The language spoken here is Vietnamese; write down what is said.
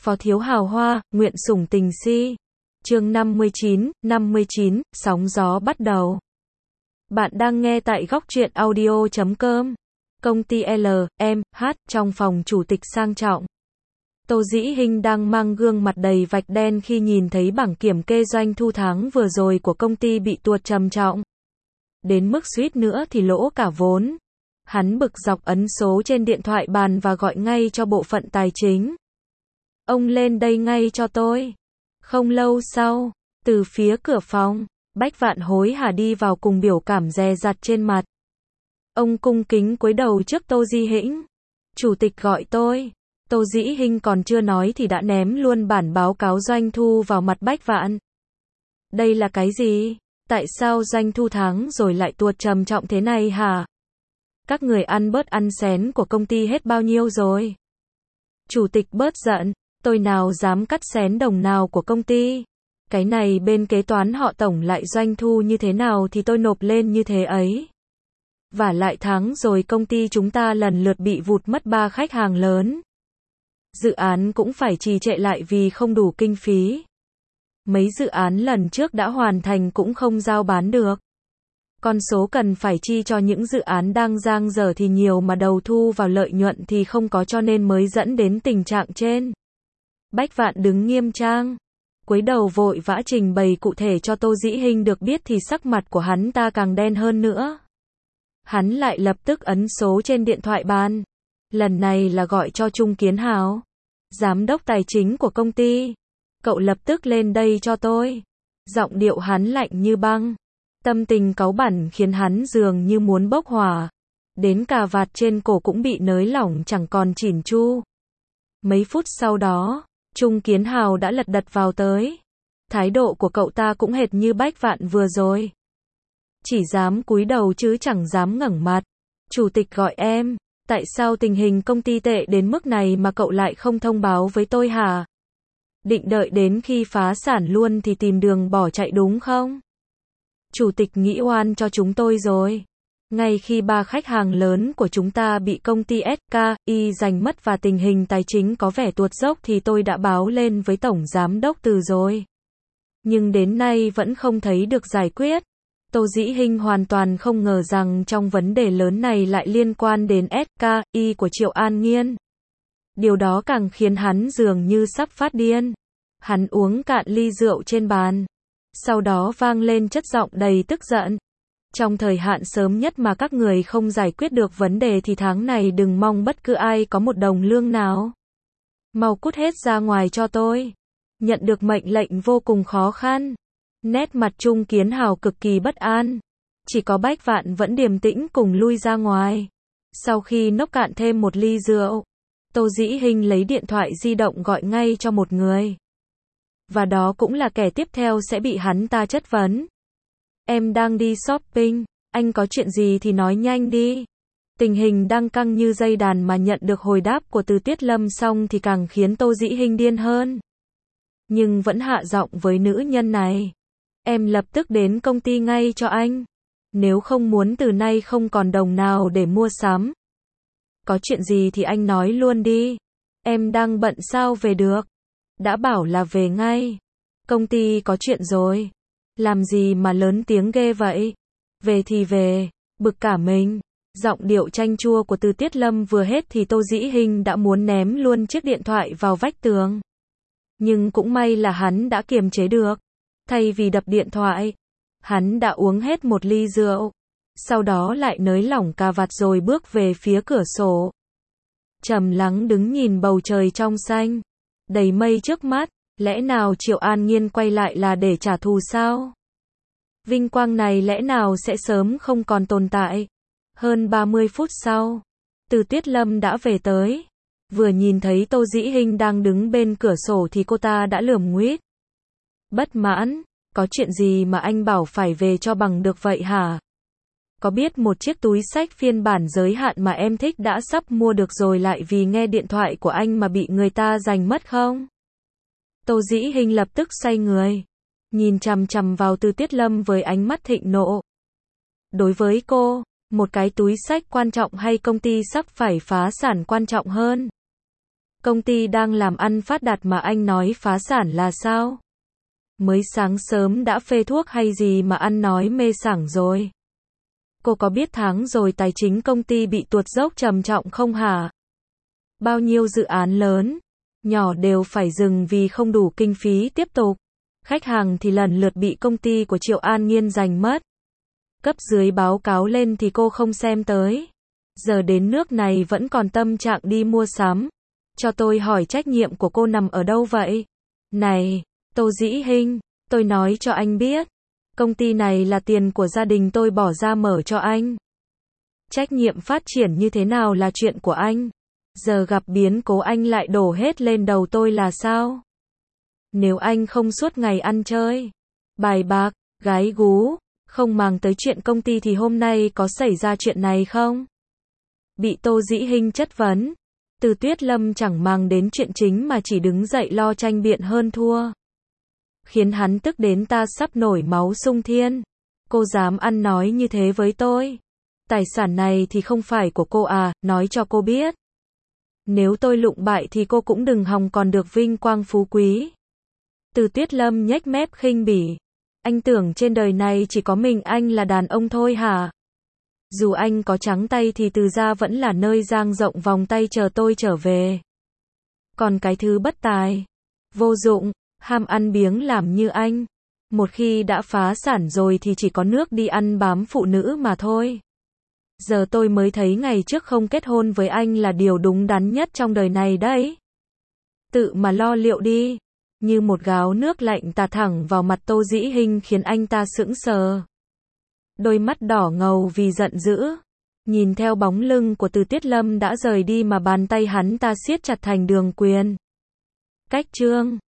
Phó thiếu hào hoa, nguyện sủng tình si. Chương 59, sóng gió bắt đầu. Bạn đang nghe tại góc truyện audio.com. Công ty L, M, H, trong phòng chủ tịch sang trọng. Tô Dĩ Hinh đang mang gương mặt đầy vạch đen khi nhìn thấy bảng kiểm kê doanh thu tháng vừa rồi của công ty bị tuột trầm trọng. Đến mức suýt nữa thì lỗ cả vốn. Hắn bực dọc ấn số trên điện thoại bàn và gọi ngay cho bộ phận tài chính. Ông lên đây ngay cho tôi. Không lâu sau, từ phía cửa phòng, Bách Vạn hối hả đi vào cùng biểu cảm dè dặt trên mặt. Ông cung kính cúi đầu trước Tô Dĩ Hinh. Chủ tịch gọi tôi. Tô Dĩ Hinh còn chưa nói thì đã ném luôn bản báo cáo doanh thu vào mặt Bách Vạn. Đây là cái gì? Tại sao doanh thu tháng rồi lại tuột trầm trọng thế này hả? Các người ăn bớt ăn xén của công ty hết bao nhiêu rồi? Chủ tịch bớt giận, tôi nào dám cắt xén đồng nào của công ty. Cái này bên kế toán họ tổng lại doanh thu như thế nào thì tôi nộp lên như thế ấy. Và lại tháng rồi công ty chúng ta lần lượt bị vụt mất 3 khách hàng lớn. Dự án cũng phải trì trệ lại vì không đủ kinh phí. Mấy dự án lần trước đã hoàn thành cũng không giao bán được. Con số cần phải chi cho những dự án đang dang dở thì nhiều mà đầu thu vào lợi nhuận thì không có, cho nên mới dẫn đến tình trạng trên. Bách Vạn đứng nghiêm trang, cúi đầu vội vã trình bày cụ thể cho Tô Dĩ Hinh được biết thì sắc mặt của hắn ta càng đen hơn nữa. Hắn lại lập tức ấn số trên điện thoại bàn. Lần này là gọi cho Trung Kiến Hào, giám đốc tài chính của công ty. Cậu lập tức lên đây cho tôi. Giọng điệu hắn lạnh như băng. Tâm tình cáu bẳn khiến hắn dường như muốn bốc hỏa. Đến cà vạt trên cổ cũng bị nới lỏng chẳng còn chỉn chu. Mấy phút sau đó, Trung Kiến Hào đã lật đật vào tới. Thái độ của cậu ta cũng hệt như Bách Vạn vừa rồi. Chỉ dám cúi đầu chứ chẳng dám ngẩng mặt. Chủ tịch gọi em. Tại sao tình hình công ty tệ đến mức này mà cậu lại không thông báo với tôi hả? Định đợi đến khi phá sản luôn thì tìm đường bỏ chạy đúng không? Chủ tịch nghĩ oan cho chúng tôi rồi. Ngay khi 3 khách hàng lớn của chúng ta bị công ty SKI giành mất và tình hình tài chính có vẻ tuột dốc thì tôi đã báo lên với Tổng Giám đốc Từ rồi. Nhưng đến nay vẫn không thấy được giải quyết. Tô Dĩ Hinh hoàn toàn không ngờ rằng trong vấn đề lớn này lại liên quan đến SKI của Triệu An Nghiên. Điều đó càng khiến hắn dường như sắp phát điên. Hắn uống cạn ly rượu trên bàn. Sau đó vang lên chất giọng đầy tức giận. Trong thời hạn sớm nhất mà các người không giải quyết được vấn đề thì tháng này đừng mong bất cứ ai có một đồng lương nào. Mau cút hết ra ngoài cho tôi. Nhận được mệnh lệnh vô cùng khó khăn. Nét mặt Trung Kiến Hào cực kỳ bất an. Chỉ có Bách Vạn vẫn điềm tĩnh cùng lui ra ngoài. Sau khi nốc cạn thêm một ly rượu, Tô Dĩ Hinh lấy điện thoại di động gọi ngay cho một người. Và đó cũng là kẻ tiếp theo sẽ bị hắn ta chất vấn. Em đang đi shopping, anh có chuyện gì thì nói nhanh đi. Tình hình đang căng như dây đàn mà nhận được hồi đáp của Từ Tiết Lâm xong thì càng khiến Tô Dĩ Hinh điên hơn. Nhưng vẫn hạ giọng với nữ nhân này. Em lập tức đến công ty ngay cho anh. Nếu không muốn từ nay không còn đồng nào để mua sắm. Có chuyện gì thì anh nói luôn đi. Em đang bận sao về được. Đã bảo là về ngay. Công ty có chuyện rồi. Làm gì mà lớn tiếng ghê vậy? Về thì về. Bực cả mình. Giọng điệu chanh chua của Từ Tiết Lâm vừa hết thì Tô Dĩ Hinh đã muốn ném luôn chiếc điện thoại vào vách tường. Nhưng cũng may là hắn đã kiềm chế được. Thay vì đập điện thoại, hắn đã uống hết một ly rượu. Sau đó lại nới lỏng cà vạt rồi bước về phía cửa sổ. Trầm lắng đứng nhìn bầu trời trong xanh. Đầy mây trước mắt. Lẽ nào Triệu An Nghiên quay lại là để trả thù sao? Vinh quang này lẽ nào sẽ sớm không còn tồn tại? Hơn 30 phút sau, Từ Tiết Lâm đã về tới. Vừa nhìn thấy Tô Dĩ Hinh đang đứng bên cửa sổ thì cô ta đã lườm nguýt. Bất mãn, có chuyện gì mà anh bảo phải về cho bằng được vậy hả? Có biết một chiếc túi xách phiên bản giới hạn mà em thích đã sắp mua được rồi lại vì nghe điện thoại của anh mà bị người ta giành mất không? Tô Dĩ Hinh lập tức xoay người, nhìn chằm chằm vào Từ Tiết Lâm với ánh mắt thịnh nộ. Đối với cô, một cái túi xách quan trọng hay công ty sắp phải phá sản quan trọng hơn? Công ty đang làm ăn phát đạt mà anh nói phá sản là sao? Mới sáng sớm đã phê thuốc hay gì mà ăn nói mê sảng rồi? Cô có biết tháng rồi tài chính công ty bị tuột dốc trầm trọng không hả? Bao nhiêu dự án lớn, nhỏ đều phải dừng vì không đủ kinh phí tiếp tục. Khách hàng thì lần lượt bị công ty của Triệu An Nhiên giành mất. Cấp dưới báo cáo lên thì cô không xem tới. Giờ đến nước này vẫn còn tâm trạng đi mua sắm. Cho tôi hỏi trách nhiệm của cô nằm ở đâu vậy? Này, Tô Dĩ Hinh, tôi nói cho anh biết. Công ty này là tiền của gia đình tôi bỏ ra mở cho anh. Trách nhiệm phát triển như thế nào là chuyện của anh. Giờ gặp biến cố anh lại đổ hết lên đầu tôi là sao? Nếu anh không suốt ngày ăn chơi, bài bạc, gái gú, không màng tới chuyện công ty thì hôm nay có xảy ra chuyện này không? Bị Tô Dĩ Hinh chất vấn, Từ Tuyết Lâm chẳng màng đến chuyện chính mà chỉ đứng dậy lo tranh biện hơn thua. Khiến hắn tức đến ta sắp nổi máu sung thiên. Cô dám ăn nói như thế với tôi. Tài sản này thì không phải của cô à, nói cho cô biết. Nếu tôi lụng bại thì cô cũng đừng hòng còn được vinh quang phú quý. Từ Tuyết Lâm nhếch mép khinh bỉ. Anh tưởng trên đời này chỉ có mình anh là đàn ông thôi hả? Dù anh có trắng tay thì Từ gia vẫn là nơi dang rộng vòng tay chờ tôi trở về. Còn cái thứ bất tài, vô dụng, ham ăn biếng làm như anh, một khi đã phá sản rồi thì chỉ có nước đi ăn bám phụ nữ mà thôi. Giờ tôi mới thấy ngày trước không kết hôn với anh là điều đúng đắn nhất trong đời này đấy. Tự mà lo liệu đi. Như một gáo nước lạnh tạt thẳng vào mặt Tô Dĩ Hinh khiến anh ta sững sờ. Đôi mắt đỏ ngầu vì giận dữ. Nhìn theo bóng lưng của Từ Tuyết Lâm đã rời đi mà bàn tay hắn ta siết chặt thành đường quyền. Cách chương